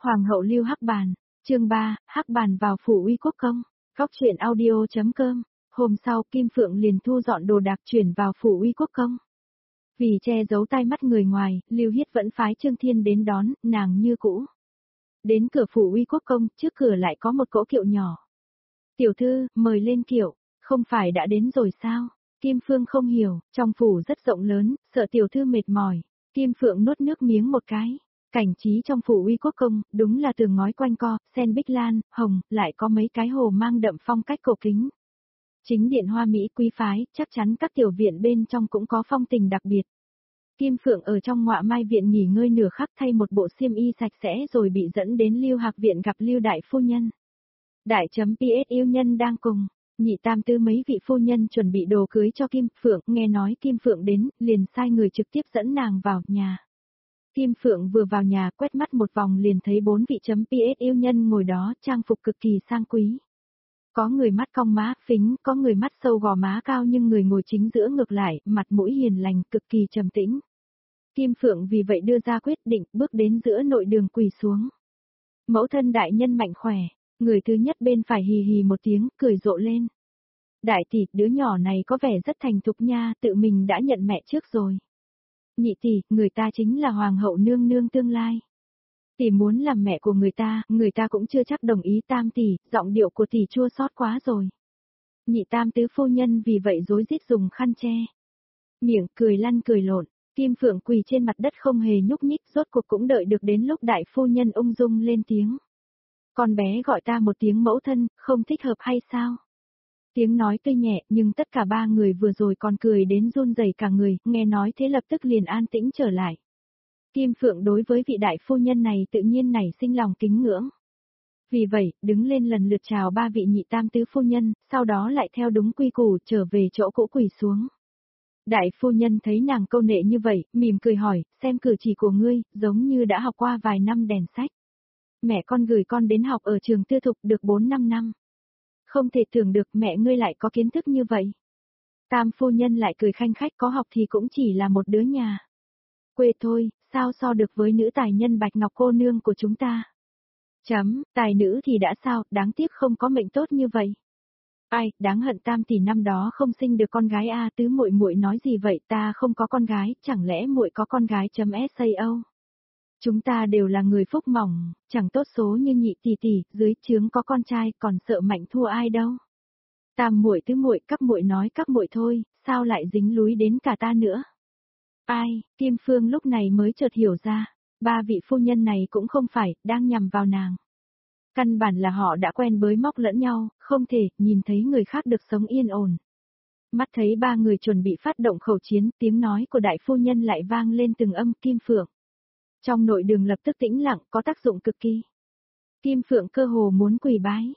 Hoàng hậu Lưu Hắc Bàn, chương 3, Hắc Bàn vào phủ uy quốc công, góc truyện audio.com. Hôm sau Kim Phượng liền thu dọn đồ đạc chuyển vào phủ uy quốc công. Vì che giấu tai mắt người ngoài, Lưu Hiết vẫn phái Trương Thiên đến đón, nàng như cũ. Đến cửa phủ uy quốc công, trước cửa lại có một cỗ kiệu nhỏ. Tiểu thư, mời lên kiệu, không phải đã đến rồi sao? Kim Phương không hiểu, trong phủ rất rộng lớn, sợ tiểu thư mệt mỏi. Kim Phượng nuốt nước miếng một cái. Cảnh trí trong phủ uy quốc công, đúng là tường ngói quanh co, sen bích lan, hồng, lại có mấy cái hồ mang đậm phong cách cổ kính. Chính điện hoa mỹ quý phái, chắc chắn các tiểu viện bên trong cũng có phong tình đặc biệt. Kim Phượng ở trong Ngọa Mai viện nghỉ ngơi nửa khắc thay một bộ xiêm y sạch sẽ rồi bị dẫn đến Lưu Hạc viện gặp Lưu đại phu nhân. Đại.ps yêu nhân đang cùng, nhị tam tư mấy vị phu nhân chuẩn bị đồ cưới cho Kim Phượng, nghe nói Kim Phượng đến, liền sai người trực tiếp dẫn nàng vào nhà. Kim Phượng vừa vào nhà quét mắt một vòng liền thấy 4 vị.ps yêu nhân ngồi đó, trang phục cực kỳ sang quý. Có người mắt cong má phính, có người mắt sâu gò má cao nhưng người ngồi chính giữa ngược lại, mặt mũi hiền lành, cực kỳ trầm tĩnh. Kim Phượng vì vậy đưa ra quyết định, bước đến giữa nội đường quỳ xuống. Mẫu thân đại nhân mạnh khỏe, người thứ nhất bên phải hì hì một tiếng, cười rộ lên. Đại tỷ, đứa nhỏ này có vẻ rất thành thục nha, tự mình đã nhận mẹ trước rồi. Nhị tỷ, người ta chính là hoàng hậu nương nương tương lai. Tỷ muốn làm mẹ của người ta cũng chưa chắc đồng ý. Tam tỷ, giọng điệu của tỷ chua xót quá rồi. Nhị tam tứ phu nhân vì vậy rối rít dùng khăn che miệng, cười lăn cười lộn. Kim Phượng quỳ trên mặt đất không hề nhúc nhích, rốt cuộc cũng đợi được đến lúc đại phu nhân ung dung lên tiếng. Con bé gọi ta một tiếng mẫu thân, không thích hợp hay sao? Tiếng nói tuy nhẹ nhưng tất cả ba người vừa rồi còn cười đến run rẩy cả người, nghe nói thế lập tức liền an tĩnh trở lại. Kim Phượng đối với vị đại phu nhân này tự nhiên nảy sinh lòng kính ngưỡng. Vì vậy, đứng lên lần lượt chào ba vị nhị tam tứ phu nhân, sau đó lại theo đúng quy củ trở về chỗ cũ quỳ xuống. Đại phu nhân thấy nàng câu nệ như vậy, mỉm cười hỏi, xem cử chỉ của ngươi, giống như đã học qua vài năm đèn sách. Mẹ con gửi con đến học ở trường tư thục được 4-5 năm. Không thể tưởng được mẹ ngươi lại có kiến thức như vậy. Tam phu nhân lại cười khanh khách, có học thì cũng chỉ là một đứa nhà quê thôi, sao so được với nữ tài nhân Bạch Ngọc cô nương của chúng ta. Tài nữ thì đã sao, đáng tiếc không có mệnh tốt như vậy. Ai, đáng hận Tam tỷ năm đó không sinh được con gái a. Tứ muội muội nói gì vậy, ta không có con gái, chẳng lẽ muội có con gái.sao? Chúng ta đều là người phúc mỏng, chẳng tốt số như nhị tỷ tỷ, dưới trướng có con trai, còn sợ mạnh thua ai đâu. Tam muội tứ muội, các muội nói các muội thôi, sao lại dính lúi đến cả ta nữa? Ai, Kim Phương lúc này mới chợt hiểu ra, ba vị phu nhân này cũng không phải, đang nhằm vào nàng. Căn bản là họ đã quen bới móc lẫn nhau, không thể nhìn thấy người khác được sống yên ổn. Mắt thấy ba người chuẩn bị phát động khẩu chiến, tiếng nói của đại phu nhân lại vang lên từng âm. Kim Phượng. Trong nội đường lập tức tĩnh lặng, có tác dụng cực kỳ. Kim Phượng cơ hồ muốn quỳ bái.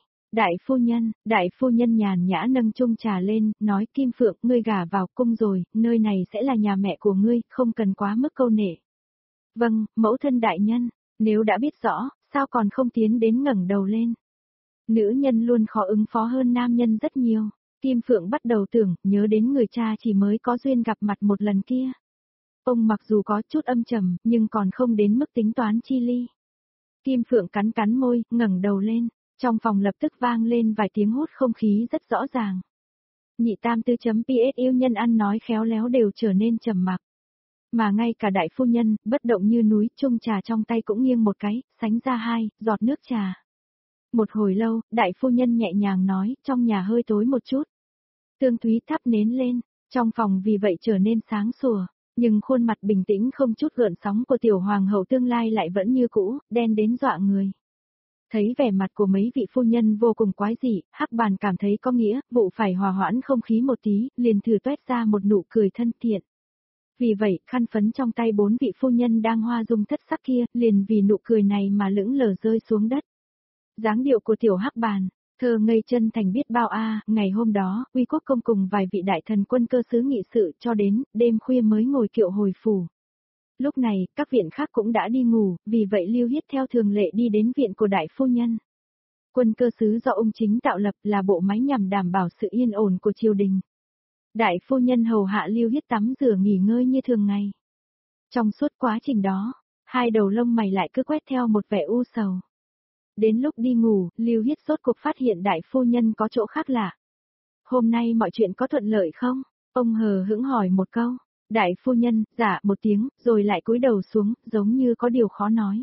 Đại phu nhân nhàn nhã nâng chung trà lên, nói Kim Phượng, ngươi gả vào cung rồi, nơi này sẽ là nhà mẹ của ngươi, không cần quá mức câu nệ. Vâng, mẫu thân đại nhân, nếu đã biết rõ, sao còn không tiến đến ngẩng đầu lên. Nữ nhân luôn khó ứng phó hơn nam nhân rất nhiều. Kim Phượng bắt đầu tưởng, nhớ đến người cha chỉ mới có duyên gặp mặt một lần kia. Ông mặc dù có chút âm trầm, nhưng còn không đến mức tính toán chi ly. Kim Phượng cắn cắn môi, ngẩng đầu lên, trong phòng lập tức vang lên vài tiếng hút không khí rất rõ ràng. Nhị tam tư.ps yêu nhân ăn nói khéo léo đều trở nên trầm mặc. Mà ngay cả đại phu nhân, bất động như núi, chung trà trong tay cũng nghiêng một cái, sánh ra 2 giọt nước trà. Một hồi lâu, đại phu nhân nhẹ nhàng nói, trong nhà hơi tối một chút. Tương Thúy thắp nến lên, trong phòng vì vậy trở nên sáng sủa, nhưng khuôn mặt bình tĩnh không chút gợn sóng của tiểu hoàng hậu tương lai lại vẫn như cũ, đen đến dọa người. Thấy vẻ mặt của mấy vị phu nhân vô cùng quái dị, Hắc Bàn cảm thấy có nghĩa, vụ phải hòa hoãn không khí một tí, liền thử toét ra một nụ cười thân thiện. Vì vậy, khăn phấn trong tay 4 vị phu nhân đang hoa dung thất sắc kia, liền vì nụ cười này mà lững lờ rơi xuống đất. Dáng điệu của tiểu Hắc Bàn, thơ ngây chân thành biết bao a. Ngày hôm đó, uy quốc công cùng vài vị đại thần quân cơ sứ nghị sự cho đến, đêm khuya mới ngồi kiệu hồi phủ. Lúc này, các viện khác cũng đã đi ngủ, vì vậy Lưu Hiết theo thường lệ đi đến viện của đại phu nhân. Quân cơ sứ do ông chính tạo lập là bộ máy nhằm đảm bảo sự yên ổn của triều đình. Đại phu nhân hầu hạ Lưu Hiết tắm rửa nghỉ ngơi như thường ngày. Trong suốt quá trình đó, Hai đầu lông mày lại cứ quét theo một vẻ u sầu. Đến lúc đi ngủ, Lưu Hiết rốt cuộc phát hiện đại phu nhân có chỗ khác lạ. Hôm nay mọi chuyện có thuận lợi không? Ông hờ hững hỏi một câu. Đại phu nhân, dạ một tiếng, rồi lại cúi đầu xuống, giống như có điều khó nói.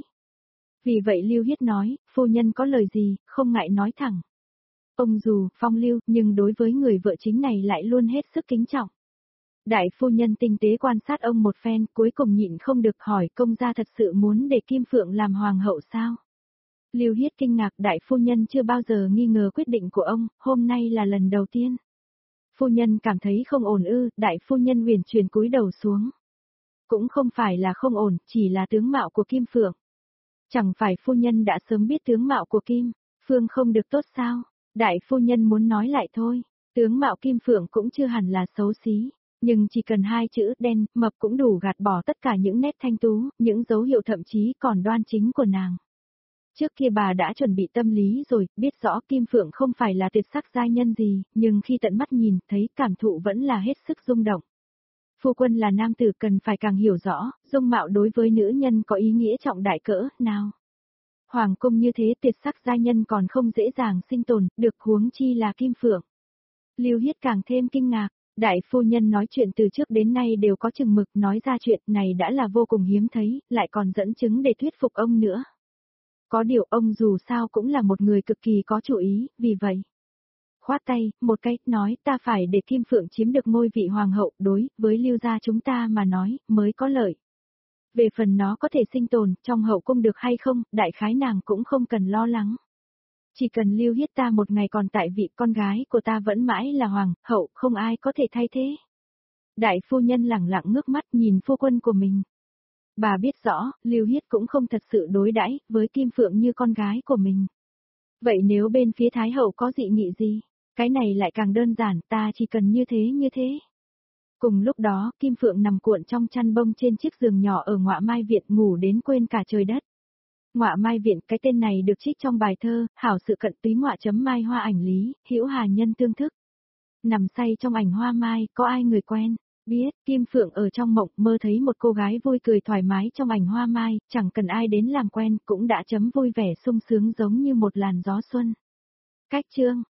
Vì vậy Lưu Hiết nói, phu nhân có lời gì, không ngại nói thẳng. Ông dù phong lưu, nhưng đối với người vợ chính này lại luôn hết sức kính trọng. Đại phu nhân tinh tế quan sát ông một phen, cuối cùng nhịn không được hỏi công gia thật sự muốn để Kim Phượng làm hoàng hậu sao? Lưu Hiết kinh ngạc, đại phu nhân chưa bao giờ nghi ngờ quyết định của ông, hôm nay là lần đầu tiên. Phu nhân cảm thấy không ổn ư, đại phu nhân huyền chuyển cúi đầu xuống. Cũng không phải là không ổn, chỉ là tướng mạo của Kim Phượng. Chẳng phải phu nhân đã sớm biết tướng mạo của Kim Phương không được tốt sao? Đại phu nhân muốn nói lại thôi, tướng mạo Kim Phượng cũng chưa hẳn là xấu xí, nhưng chỉ cần hai chữ đen, mập cũng đủ gạt bỏ tất cả những nét thanh tú, những dấu hiệu thậm chí còn đoan chính của nàng. Trước kia bà đã chuẩn bị tâm lý rồi, biết rõ Kim Phượng không phải là tuyệt sắc giai nhân gì, nhưng khi tận mắt nhìn thấy cảm thụ vẫn là hết sức rung động. Phu quân là nam tử cần phải càng hiểu rõ, dung mạo đối với nữ nhân có ý nghĩa trọng đại cỡ nào. Hoàng cung như thế tuyệt sắc giai nhân còn không dễ dàng sinh tồn, được huống chi là Kim Phượng. Lưu Hiết càng thêm kinh ngạc, đại phu nhân nói chuyện từ trước đến nay đều có chừng mực, nói ra chuyện này đã là vô cùng hiếm thấy, lại còn dẫn chứng để thuyết phục ông nữa. Có điều ông dù sao cũng là một người cực kỳ có chủ ý, vì vậy. Khoát tay, một cái, nói ta phải để Kim Phượng chiếm được ngôi vị hoàng hậu, đối với Lưu gia chúng ta mà nói, mới có lợi. Về phần nó có thể sinh tồn, trong hậu cung được hay không, đại khái nàng cũng không cần lo lắng. Chỉ cần Lưu Hiết ta một ngày còn tại vị, con gái của ta vẫn mãi là hoàng hậu, không ai có thể thay thế. Đại phu nhân lẳng lặng ngước mắt nhìn phu quân của mình. Bà biết rõ, Lưu Hiết cũng không thật sự đối đãi với Kim Phượng như con gái của mình. Vậy nếu bên phía Thái hậu có dị nghị gì, cái này lại càng đơn giản, ta chỉ cần như thế như thế. Cùng lúc đó, Kim Phượng nằm cuộn trong chăn bông trên chiếc giường nhỏ ở Ngọa Mai Viện ngủ đến quên cả trời đất. Ngọa Mai Viện, cái tên này được trích trong bài thơ, hảo sự cận túy ngọa chấm mai hoa ảnh lý, hữu hà nhân tương thức. Nằm say trong ảnh hoa mai, có ai người quen? Biết, Kim Phượng ở trong mộng mơ thấy một cô gái vui cười thoải mái trong ảnh hoa mai, chẳng cần ai đến làm quen, cũng đã chấm vui vẻ sung sướng giống như một làn gió xuân. Cách chương